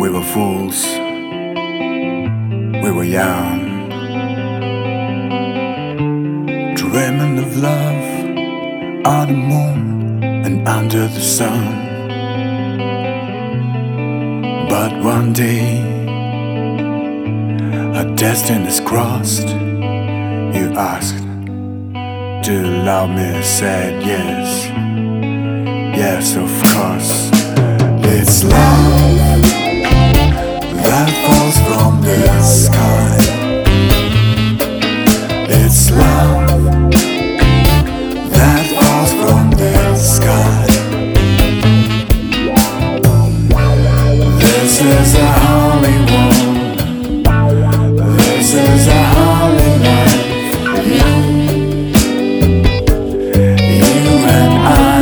We were fools, we were young, dreaming of love on the moon and under the sun. But one day our destinies crossed. You asked, do you love me? I said yes, yes of course. It's love that falls from the sky. It's love that falls from the sky. This is a holy one. This is a holy life. You and I.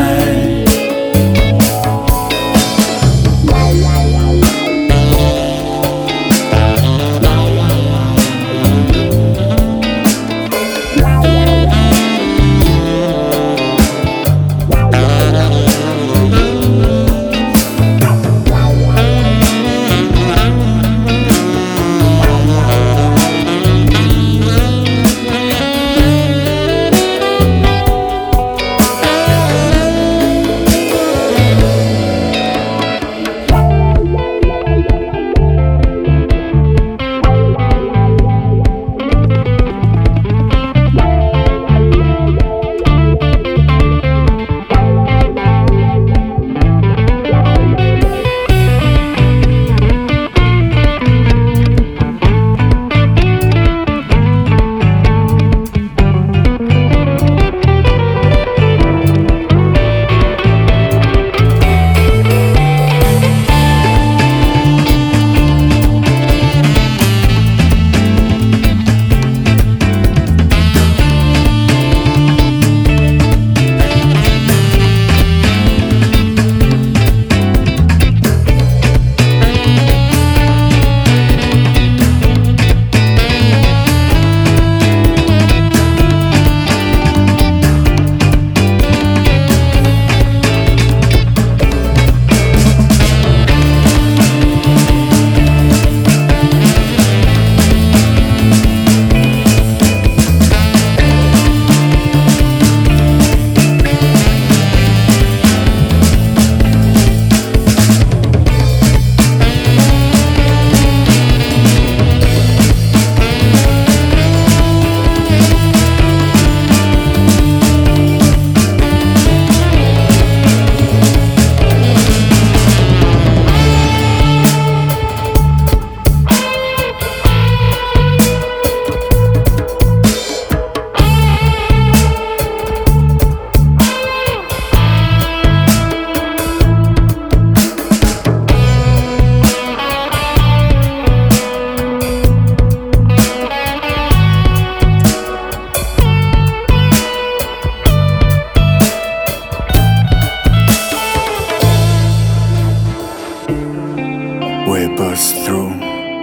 We burst through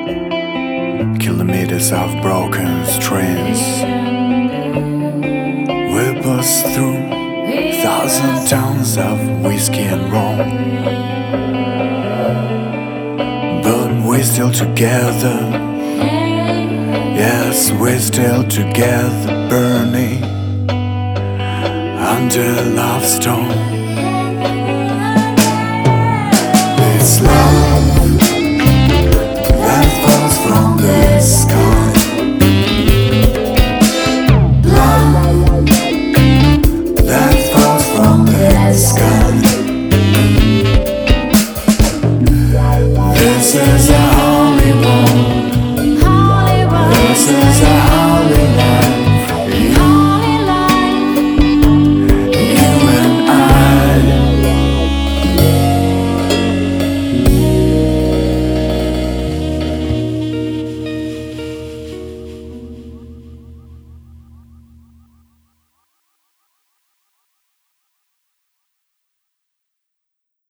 kilometers of broken streams. We burst through 1,000 tons of whiskey and rum. But we're still together. Yes, we're still together, burning under love storm.